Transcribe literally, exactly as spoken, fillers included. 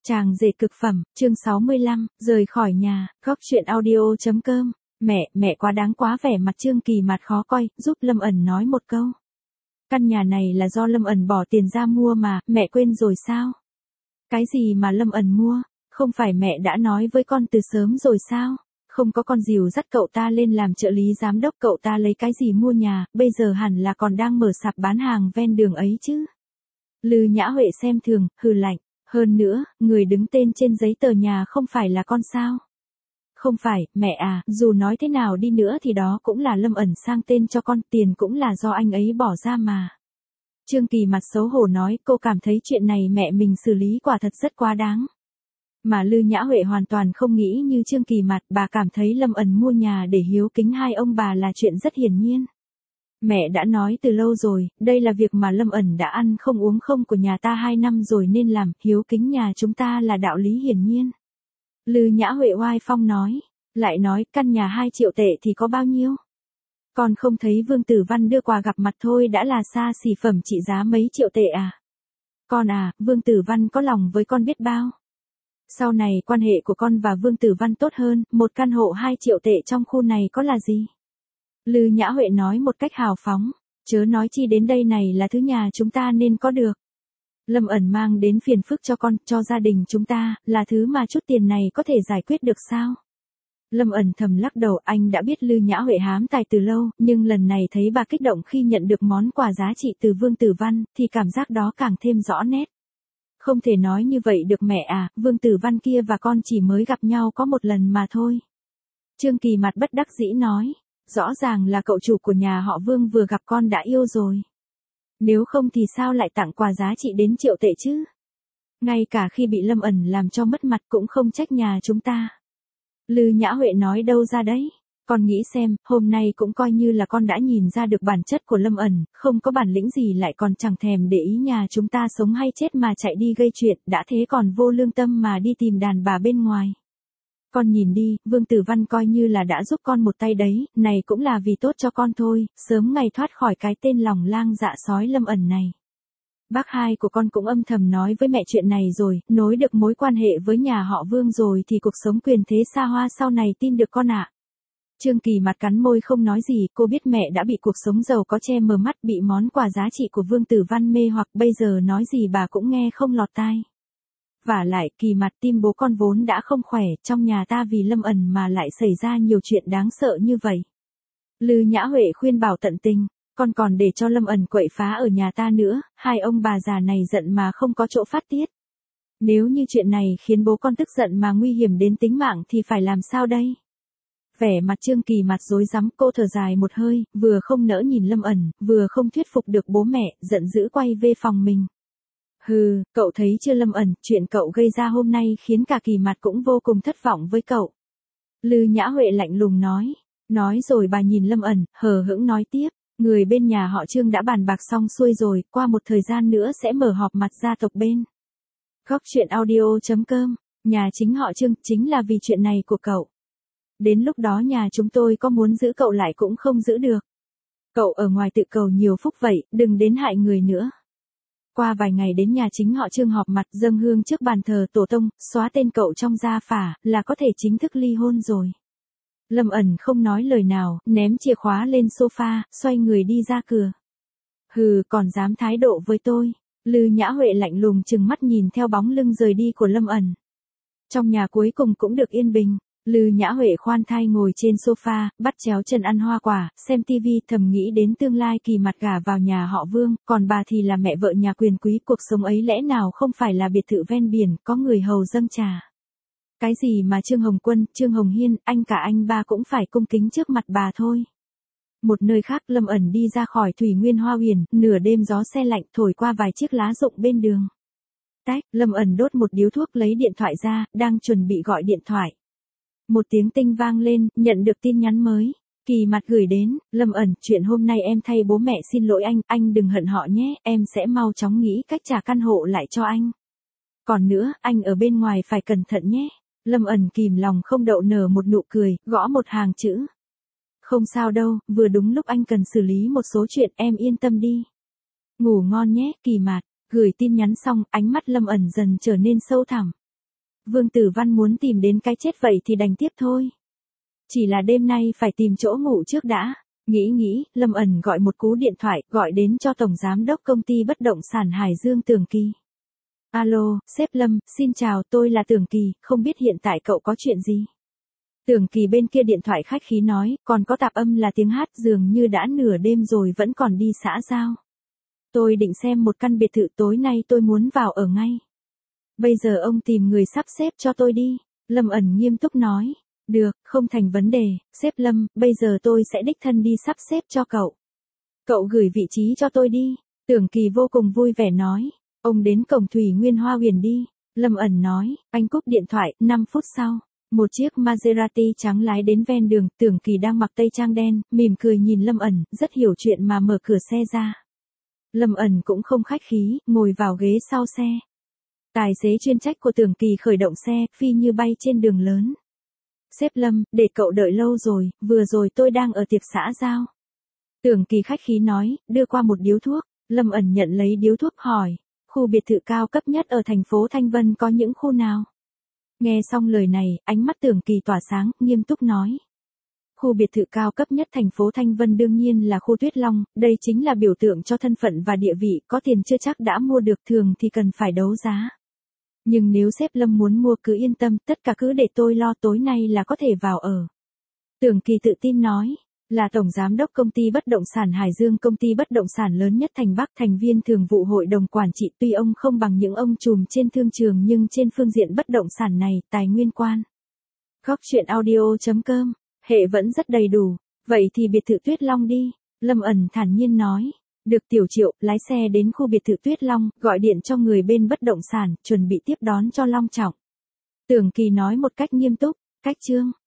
Chàng rể cực phẩm, chương sáu mươi lăm, rời khỏi nhà, góc chuyện audio.com. Mẹ, mẹ quá đáng quá, vẻ mặt Trương Kỳ Mạt khó coi, giúp Lâm ẩn nói một câu. Căn nhà này là do Lâm ẩn bỏ tiền ra mua mà, mẹ quên rồi sao? Cái gì mà Lâm ẩn mua? Không phải mẹ đã nói với con từ sớm rồi sao? Không có con dìu dắt cậu ta lên làm trợ lý giám đốc, cậu ta lấy cái gì mua nhà, bây giờ hẳn là còn đang mở sạp bán hàng ven đường ấy chứ. Lư Nhã Huệ xem thường, hừ lạnh. Hơn nữa, người đứng tên trên giấy tờ nhà không phải là con sao? Không phải, mẹ à, dù nói thế nào đi nữa thì đó cũng là Lâm ẩn sang tên cho con, tiền cũng là do anh ấy bỏ ra mà. Trương Kỳ Mạt xấu hổ nói, cô cảm thấy chuyện này mẹ mình xử lý quả thật rất quá đáng. Mà Lư Nhã Huệ hoàn toàn không nghĩ như Trương Kỳ Mạt, bà cảm thấy Lâm ẩn mua nhà để hiếu kính hai ông bà là chuyện rất hiển nhiên. Mẹ đã nói từ lâu rồi, đây là việc mà Lâm ẩn đã ăn không uống không của nhà ta hai năm rồi nên làm, hiếu kính nhà chúng ta là đạo lý hiển nhiên. Lư Nhã Huệ oai phong nói, lại nói căn nhà hai triệu tệ thì có bao nhiêu? Con không thấy Vương Tử Văn đưa quà gặp mặt thôi đã là xa xỉ phẩm trị giá mấy triệu tệ à? Con à, Vương Tử Văn có lòng với con biết bao. Sau này quan hệ của con và Vương Tử Văn tốt hơn, một căn hộ hai triệu tệ trong khu này có là gì? Lư Nhã Huệ nói một cách hào phóng, chớ nói chi đến đây này là thứ nhà chúng ta nên có được. Lâm ẩn mang đến phiền phức cho con, cho gia đình chúng ta, là thứ mà chút tiền này có thể giải quyết được sao? Lâm ẩn thầm lắc đầu, anh đã biết Lư Nhã Huệ hám tài từ lâu, nhưng lần này thấy bà kích động khi nhận được món quà giá trị từ Vương Tử Văn, thì cảm giác đó càng thêm rõ nét. Không thể nói như vậy được mẹ à, Vương Tử Văn kia và con chỉ mới gặp nhau có một lần mà thôi. Trương Kỳ Mạt bất đắc dĩ nói. Rõ ràng là cậu chủ của nhà họ Vương vừa gặp con đã yêu rồi. Nếu không thì sao lại tặng quà giá trị đến triệu tệ chứ? Ngay cả khi bị Lâm ẩn làm cho mất mặt cũng không trách nhà chúng ta. Lư Nhã Huệ nói đâu ra đấy? Con nghĩ xem, hôm nay cũng coi như là con đã nhìn ra được bản chất của Lâm ẩn, không có bản lĩnh gì lại còn chẳng thèm để ý nhà chúng ta sống hay chết mà chạy đi gây chuyện, đã thế còn vô lương tâm mà đi tìm đàn bà bên ngoài. Con nhìn đi, Vương Tử Văn coi như là đã giúp con một tay đấy, này cũng là vì tốt cho con thôi, sớm ngày thoát khỏi cái tên lòng lang dạ sói Lâm ẩn này. Bác hai của con cũng âm thầm nói với mẹ chuyện này rồi, nối được mối quan hệ với nhà họ Vương rồi thì cuộc sống quyền thế xa hoa sau này tin được con ạ. Trương Kỳ Mạt cắn môi không nói gì, cô biết mẹ đã bị cuộc sống giàu có che mờ mắt, bị món quà giá trị của Vương Tử Văn mê hoặc, bây giờ nói gì bà cũng nghe không lọt tai. Vả lại, Kỳ Mạt, tim bố con vốn đã không khỏe, trong nhà ta vì Lâm ẩn mà lại xảy ra nhiều chuyện đáng sợ như vậy. Lư Nhã Huệ khuyên bảo tận tình, con còn để cho Lâm ẩn quậy phá ở nhà ta nữa, hai ông bà già này giận mà không có chỗ phát tiết. Nếu như chuyện này khiến bố con tức giận mà nguy hiểm đến tính mạng thì phải làm sao đây? Vẻ mặt Trương Kỳ Mạt rối rắm, cô thở dài một hơi, vừa không nỡ nhìn Lâm ẩn, vừa không thuyết phục được bố mẹ, giận dữ quay về phòng mình. Hừ, cậu thấy chưa Lâm ẩn, chuyện cậu gây ra hôm nay khiến cả Kỳ Mạt cũng vô cùng thất vọng với cậu. Lư Nhã Huệ lạnh lùng nói. Nói rồi bà nhìn Lâm ẩn, hờ hững nói tiếp, người bên nhà họ Trương đã bàn bạc xong xuôi rồi, qua một thời gian nữa sẽ mở họp mặt gia tộc bên. Góc chuyện audio.com, nhà chính họ Trương, chính là vì chuyện này của cậu. Đến lúc đó nhà chúng tôi có muốn giữ cậu lại cũng không giữ được. Cậu ở ngoài tự cầu nhiều phúc vậy, đừng đến hại người nữa. Qua vài ngày đến nhà chính họ Trương họp mặt, dâng hương trước bàn thờ tổ tông, xóa tên cậu trong gia phả, là có thể chính thức ly hôn rồi. Lâm ẩn không nói lời nào, ném chìa khóa lên sofa, xoay người đi ra cửa. Hừ, còn dám thái độ với tôi. Lư Nhã Huệ lạnh lùng chừng mắt nhìn theo bóng lưng rời đi của Lâm ẩn. Trong nhà cuối cùng cũng được yên bình. Lư Nhã Huệ khoan thai ngồi trên sofa, bắt chéo chân ăn hoa quả, xem tivi, thầm nghĩ đến tương lai Kỳ Mạt gả vào nhà họ Vương, còn bà thì là mẹ vợ nhà quyền quý, cuộc sống ấy lẽ nào không phải là biệt thự ven biển, có người hầu dâng trà. Cái gì mà Trương Hồng Quân, Trương Hồng Hiên, anh cả anh ba cũng phải cung kính trước mặt bà thôi. Một nơi khác, Lâm ẩn đi ra khỏi Thủy Nguyên Hoa Huyền, nửa đêm gió se lạnh thổi qua vài chiếc lá rụng bên đường. Tách, Lâm ẩn đốt một điếu thuốc lấy điện thoại ra, đang chuẩn bị gọi điện thoại. Một tiếng tinh vang lên, nhận được tin nhắn mới. Kỳ Mạt gửi đến, Lâm ẩn, chuyện hôm nay em thay bố mẹ xin lỗi anh, anh đừng hận họ nhé, em sẽ mau chóng nghĩ cách trả căn hộ lại cho anh. Còn nữa, anh ở bên ngoài phải cẩn thận nhé. Lâm ẩn kìm lòng không đậu nở một nụ cười, gõ một hàng chữ. Không sao đâu, vừa đúng lúc anh cần xử lý một số chuyện, em yên tâm đi. Ngủ ngon nhé, Kỳ Mạt. Gửi tin nhắn xong, ánh mắt Lâm ẩn dần trở nên sâu thẳm. Vương Tử Văn muốn tìm đến cái chết vậy thì đành tiếp thôi. Chỉ là đêm nay phải tìm chỗ ngủ trước đã. Nghĩ nghĩ, Lâm ẩn gọi một cú điện thoại, gọi đến cho Tổng Giám đốc Công ty Bất động sản Hải Dương Tưởng Kỳ. Alo, sếp Lâm, xin chào, tôi là Tưởng Kỳ, không biết hiện tại cậu có chuyện gì? Tưởng Kỳ bên kia điện thoại khách khí nói, còn có tạp âm là tiếng hát, dường như đã nửa đêm rồi vẫn còn đi xã giao. Tôi định xem một căn biệt thự, tối nay tôi muốn vào ở ngay. Bây giờ ông tìm người sắp xếp cho tôi đi. Lâm ẩn nghiêm túc nói. Được, không thành vấn đề, sếp Lâm, bây giờ tôi sẽ đích thân đi sắp xếp cho cậu. Cậu gửi vị trí cho tôi đi. Tưởng Kỳ vô cùng vui vẻ nói. Ông đến cổng Thủy Nguyên Hoa Huyền đi. Lâm ẩn nói, anh cúp điện thoại, năm phút sau. Một chiếc Maserati trắng lái đến ven đường, Tưởng Kỳ đang mặc tây trang đen, mỉm cười nhìn Lâm ẩn, rất hiểu chuyện mà mở cửa xe ra. Lâm ẩn cũng không khách khí, ngồi vào ghế sau xe. Tài xế chuyên trách của Tưởng Kỳ khởi động xe, phi như bay trên đường lớn. Sếp Lâm, để cậu đợi lâu rồi, vừa rồi tôi đang ở tiệc xã giao. Tưởng Kỳ khách khí nói, đưa qua một điếu thuốc. Lâm ẩn nhận lấy điếu thuốc hỏi, khu biệt thự cao cấp nhất ở thành phố Thanh Vân có những khu nào? Nghe xong lời này, ánh mắt Tưởng Kỳ tỏa sáng, nghiêm túc nói. Khu biệt thự cao cấp nhất thành phố Thanh Vân đương nhiên là khu Tuyết Long, đây chính là biểu tượng cho thân phận và địa vị, có tiền chưa chắc đã mua được, thường thì cần phải đấu giá. Nhưng nếu sếp Lâm muốn mua cứ yên tâm, tất cả cứ để tôi lo, tối nay là có thể vào ở. Tưởng Kỳ tự tin nói, là Tổng Giám đốc Công ty Bất động sản Hải Dương, công ty bất động sản lớn nhất thành Bắc, thành viên thường vụ hội đồng quản trị, tuy ông không bằng những ông trùm trên thương trường nhưng trên phương diện bất động sản này, tài nguyên quan. Góc truyện audio chấm com, hệ vẫn rất đầy đủ, vậy thì biệt thự Tuyết Long đi, Lâm ẩn thản nhiên nói. Được Tiểu Triệu, lái xe đến khu biệt thự Tuyết Long, gọi điện cho người bên bất động sản, chuẩn bị tiếp đón cho long trọng. Tưởng Kỳ nói một cách nghiêm túc, cách chương.